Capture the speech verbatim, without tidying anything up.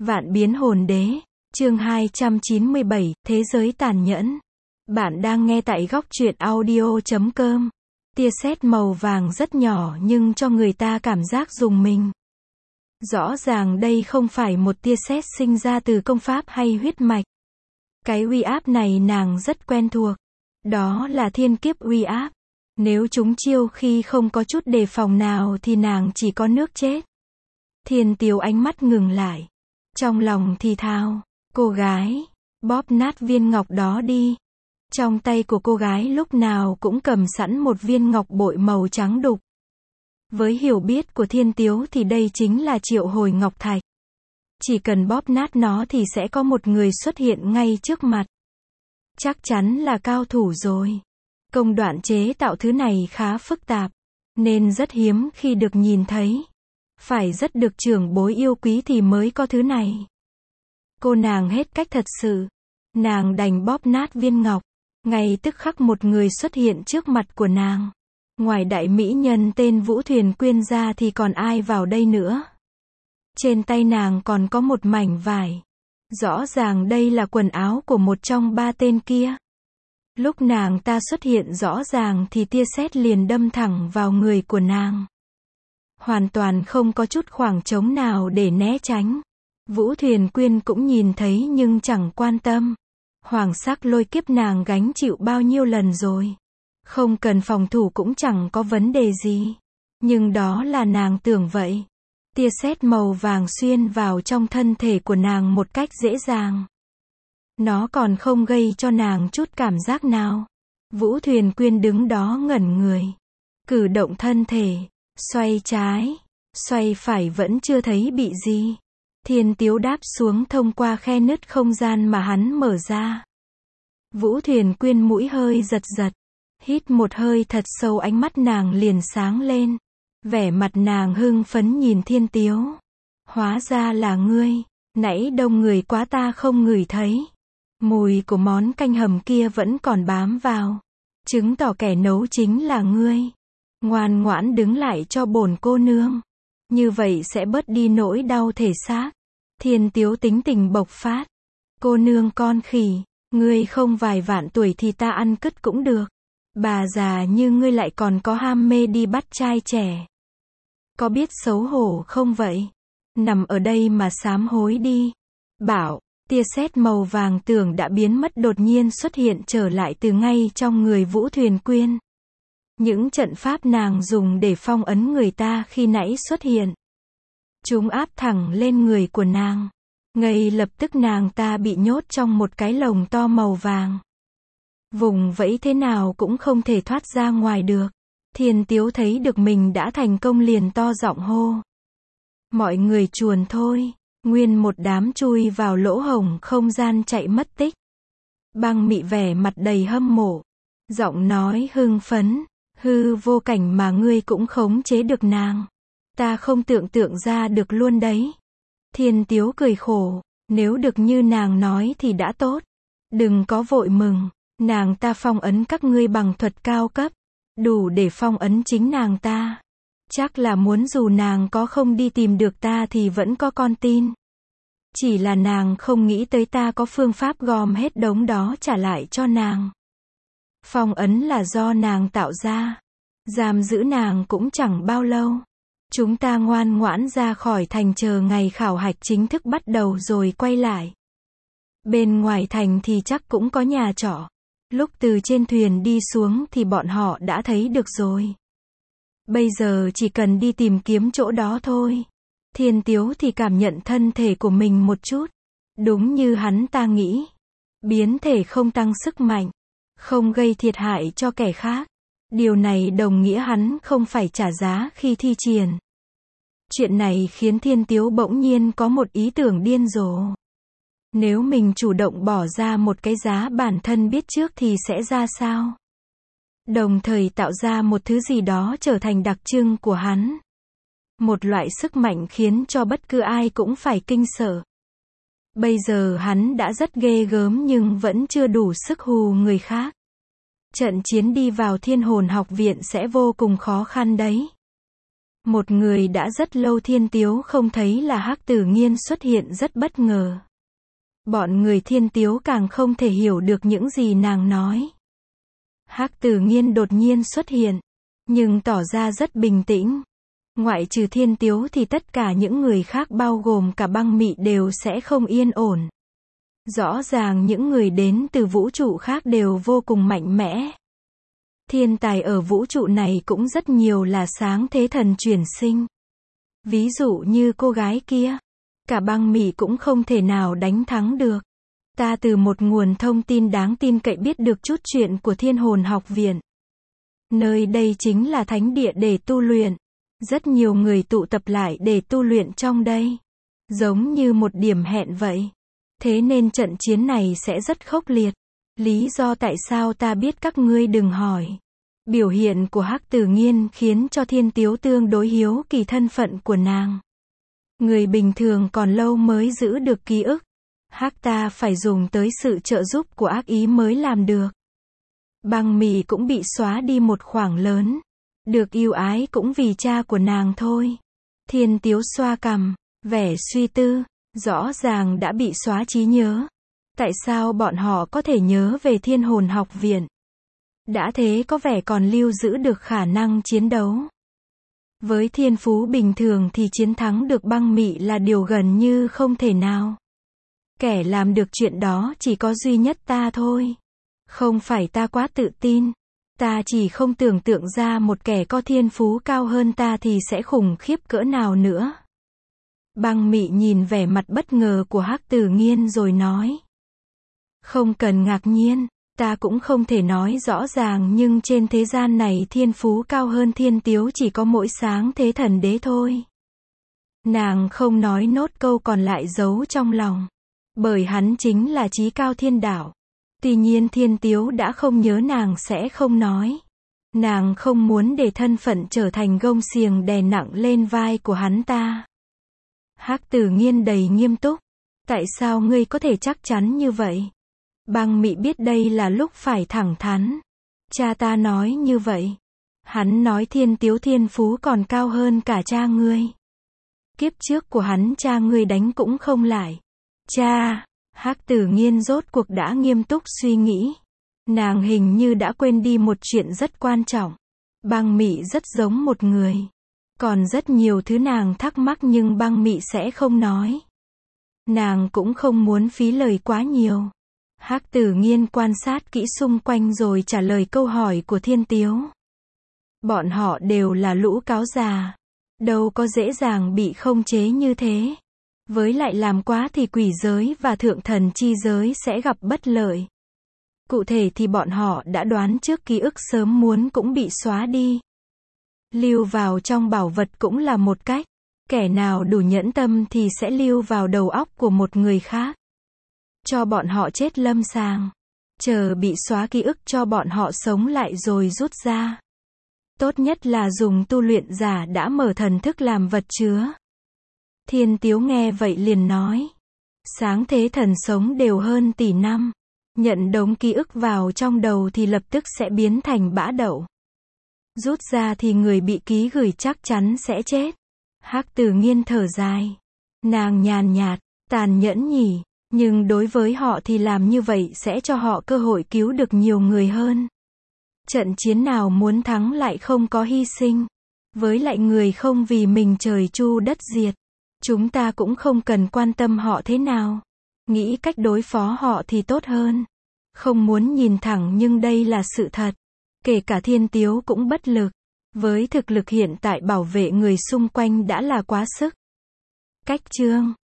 Vạn biến hồn đế, chương hai trăm chín mươi bảy, Thế giới tàn nhẫn. Bạn đang nghe tại góc truyện audio chấm com. Tia sét màu vàng rất nhỏ nhưng cho người ta cảm giác rùng mình. Rõ ràng đây không phải một tia sét sinh ra từ công pháp hay huyết mạch. Cái uy áp này nàng rất quen thuộc. Đó là thiên kiếp uy áp. Nếu chúng chiêu khi không có chút đề phòng nào thì nàng chỉ có nước chết. Thiên Tiếu ánh mắt ngừng lại. Trong lòng thì thào, cô gái, bóp nát viên ngọc đó đi. Trong tay của cô gái lúc nào cũng cầm sẵn một viên ngọc bội màu trắng đục. Với hiểu biết của Thiên Tiếu thì đây chính là triệu hồi ngọc thạch. Chỉ cần bóp nát nó thì sẽ có một người xuất hiện ngay trước mặt. Chắc chắn là cao thủ rồi. Công đoạn chế tạo thứ này khá phức tạp, nên rất hiếm khi được nhìn thấy. Phải rất được trưởng bối yêu quý thì mới có thứ này. Cô nàng hết cách thật sự. Nàng đành bóp nát viên ngọc. Ngay tức khắc một người xuất hiện trước mặt của nàng. Ngoài đại mỹ nhân tên Vũ Thuyền Quyên ra thì còn ai vào đây nữa. Trên tay nàng còn có một mảnh vải. Rõ ràng đây là quần áo của một trong ba tên kia. Lúc nàng ta xuất hiện rõ ràng thì tia sét liền đâm thẳng vào người của nàng. Hoàn toàn không có chút khoảng trống nào để né tránh. Vũ Thuyền Quyên cũng nhìn thấy nhưng chẳng quan tâm. Hoàng sắc lôi kiếp nàng gánh chịu bao nhiêu lần rồi. Không cần phòng thủ cũng chẳng có vấn đề gì. Nhưng đó là nàng tưởng vậy. Tia sét màu vàng xuyên vào trong thân thể của nàng một cách dễ dàng. Nó còn không gây cho nàng chút cảm giác nào. Vũ Thuyền Quyên đứng đó ngẩn người. Cử động thân thể. Xoay trái, xoay phải vẫn chưa thấy bị gì. Thiên Tiếu đáp xuống thông qua khe nứt không gian mà hắn mở ra. Vũ Thuyền Quyên mũi hơi giật giật. Hít một hơi thật sâu, ánh mắt nàng liền sáng lên. Vẻ mặt nàng hưng phấn nhìn Thiên Tiếu. Hóa ra là ngươi, nãy đông người quá ta không ngửi thấy. Mùi của món canh hầm kia vẫn còn bám vào. Chứng tỏ kẻ nấu chính là ngươi. Ngoan ngoãn đứng lại cho bổn cô nương. Như vậy sẽ bớt đi nỗi đau thể xác. Thiên Tiếu tính tình bộc phát. Cô nương con khỉ, ngươi không vài vạn tuổi thì ta ăn cứt cũng được. Bà già như ngươi lại còn có ham mê đi bắt trai trẻ. Có biết xấu hổ không vậy? Nằm ở đây mà sám hối đi. Bảo, tia sét màu vàng tưởng đã biến mất đột nhiên xuất hiện trở lại từ ngay trong người Vũ Thuyền Quyên. Những trận pháp nàng dùng để phong ấn người ta khi nãy xuất hiện. Chúng áp thẳng lên người của nàng. Ngay lập tức nàng ta bị nhốt trong một cái lồng to màu vàng. Vùng vẫy thế nào cũng không thể thoát ra ngoài được. Thiên Tiếu thấy được mình đã thành công liền to giọng hô. Mọi người chuồn thôi. Nguyên một đám chui vào lỗ hổng không gian chạy mất tích. Băng Mị vẻ mặt đầy hâm mộ. Giọng nói hưng phấn. Hư vô cảnh mà ngươi cũng khống chế được nàng. Ta không tưởng tượng ra được luôn đấy. Thiên Tiếu cười khổ. Nếu được như nàng nói thì đã tốt. Đừng có vội mừng. Nàng ta phong ấn các ngươi bằng thuật cao cấp. Đủ để phong ấn chính nàng ta. Chắc là muốn dù nàng có không đi tìm được ta thì vẫn có con tin. Chỉ là nàng không nghĩ tới ta có phương pháp gom hết đống đó trả lại cho nàng. Phong ấn là do nàng tạo ra. Giam giữ nàng cũng chẳng bao lâu. Chúng ta ngoan ngoãn ra khỏi thành chờ ngày khảo hạch chính thức bắt đầu rồi quay lại. Bên ngoài thành thì chắc cũng có nhà trọ. Lúc từ trên thuyền đi xuống thì bọn họ đã thấy được rồi. Bây giờ chỉ cần đi tìm kiếm chỗ đó thôi. Thiên Tiếu thì cảm nhận thân thể của mình một chút. Đúng như hắn ta nghĩ. Biến thể không tăng sức mạnh. Không gây thiệt hại cho kẻ khác. Điều này đồng nghĩa hắn không phải trả giá khi thi triển. Chuyện này khiến Thiên Tiếu bỗng nhiên có một ý tưởng điên rồ. Nếu mình chủ động bỏ ra một cái giá bản thân biết trước thì sẽ ra sao? Đồng thời tạo ra một thứ gì đó trở thành đặc trưng của hắn. Một loại sức mạnh khiến cho bất cứ ai cũng phải kinh sợ. Bây giờ hắn đã rất ghê gớm nhưng vẫn chưa đủ sức hù người khác. Trận chiến đi vào Thiên Hồn Học Viện sẽ vô cùng khó khăn đấy. Một người đã rất lâu Thiên Tiếu không thấy là Hắc Tử Nghiên xuất hiện rất bất ngờ. Bọn người Thiên Tiếu càng không thể hiểu được những gì nàng nói. Hắc Tử Nghiên đột nhiên xuất hiện, nhưng tỏ ra rất bình tĩnh. Ngoại trừ Thiên Tiếu thì tất cả những người khác bao gồm cả Băng Mị đều sẽ không yên ổn. Rõ ràng những người đến từ vũ trụ khác đều vô cùng mạnh mẽ. Thiên tài ở vũ trụ này cũng rất nhiều là sáng thế thần chuyển sinh. Ví dụ như cô gái kia, cả Băng Mị cũng không thể nào đánh thắng được. Ta từ một nguồn thông tin đáng tin cậy biết được chút chuyện của Thiên Hồn Học Viện. Nơi đây chính là thánh địa để tu luyện. Rất nhiều người tụ tập lại để tu luyện trong đây. Giống như một điểm hẹn vậy. Thế nên trận chiến này sẽ rất khốc liệt. Lý do tại sao ta biết các ngươi đừng hỏi. Biểu hiện của Hắc Tử Nghiên khiến cho Thiên Tiếu tương đối hiếu kỳ thân phận của nàng. Người bình thường còn lâu mới giữ được ký ức. Hắc ta phải dùng tới sự trợ giúp của ác ý mới làm được. Băng Mị cũng bị xóa đi một khoảng lớn. Được yêu ái cũng vì cha của nàng thôi. Thiên Tiếu xoa cằm, vẻ suy tư. Rõ ràng đã bị xóa trí nhớ. Tại sao bọn họ có thể nhớ về Thiên Hồn Học Viện? Đã thế có vẻ còn lưu giữ được khả năng chiến đấu. Với thiên phú bình thường thì chiến thắng được Băng Mị là điều gần như không thể nào. Kẻ làm được chuyện đó chỉ có duy nhất ta thôi. Không phải ta quá tự tin. Ta chỉ không tưởng tượng ra một kẻ có thiên phú cao hơn ta thì sẽ khủng khiếp cỡ nào nữa. Băng Mị nhìn vẻ mặt bất ngờ của Hắc Tử Nghiên rồi nói. Không cần ngạc nhiên, ta cũng không thể nói rõ ràng nhưng trên thế gian này thiên phú cao hơn Thiên Tiếu chỉ có mỗi sáng thế thần đế thôi. Nàng không nói nốt câu còn lại giấu trong lòng. Bởi hắn chính là chí cao thiên đạo. Tuy nhiên Thiên Tiếu đã không nhớ nàng sẽ không nói. Nàng không muốn để thân phận trở thành gông xiềng đè nặng lên vai của hắn ta. Hắc Tử Nghiên đầy nghiêm túc. Tại sao ngươi có thể chắc chắn như vậy? Băng Mị biết đây là lúc phải thẳng thắn. Cha ta nói như vậy. Hắn nói Thiên Tiếu thiên phú còn cao hơn cả cha ngươi. Kiếp trước của hắn cha ngươi đánh cũng không lại. Cha, Hắc Tử Nghiên rốt cuộc đã nghiêm túc suy nghĩ. Nàng hình như đã quên đi một chuyện rất quan trọng. Băng Mị rất giống một người. Còn rất nhiều thứ nàng thắc mắc nhưng Băng Mị sẽ không nói. Nàng cũng không muốn phí lời quá nhiều. Hắc Tử Nghiên quan sát kỹ xung quanh rồi trả lời câu hỏi của Thiên Tiếu. Bọn họ đều là lũ cáo già. Đâu có dễ dàng bị khống chế như thế. Với lại làm quá thì quỷ giới và thượng thần chi giới sẽ gặp bất lợi. Cụ thể thì bọn họ đã đoán trước ký ức sớm muốn cũng bị xóa đi. Lưu vào trong bảo vật cũng là một cách. Kẻ nào đủ nhẫn tâm thì sẽ lưu vào đầu óc của một người khác. Cho bọn họ chết lâm sàng. Chờ bị xóa ký ức cho bọn họ sống lại rồi rút ra. Tốt nhất là dùng tu luyện giả đã mở thần thức làm vật chứa. Thiên Tiếu nghe vậy liền nói. Sáng thế thần sống đều hơn tỷ năm. Nhận đống ký ức vào trong đầu thì lập tức sẽ biến thành bã đậu. Rút ra thì người bị ký gửi chắc chắn sẽ chết. Hắc Tử Nghiên thở dài. Nàng nhàn nhạt, tàn nhẫn nhỉ. Nhưng đối với họ thì làm như vậy sẽ cho họ cơ hội cứu được nhiều người hơn. Trận chiến nào muốn thắng lại không có hy sinh. Với lại người không vì mình trời chu đất diệt. Chúng ta cũng không cần quan tâm họ thế nào. Nghĩ cách đối phó họ thì tốt hơn. Không muốn nhìn thẳng nhưng đây là sự thật. Kể cả Thiên Tiếu cũng bất lực. Với thực lực hiện tại bảo vệ người xung quanh đã là quá sức. Cách chương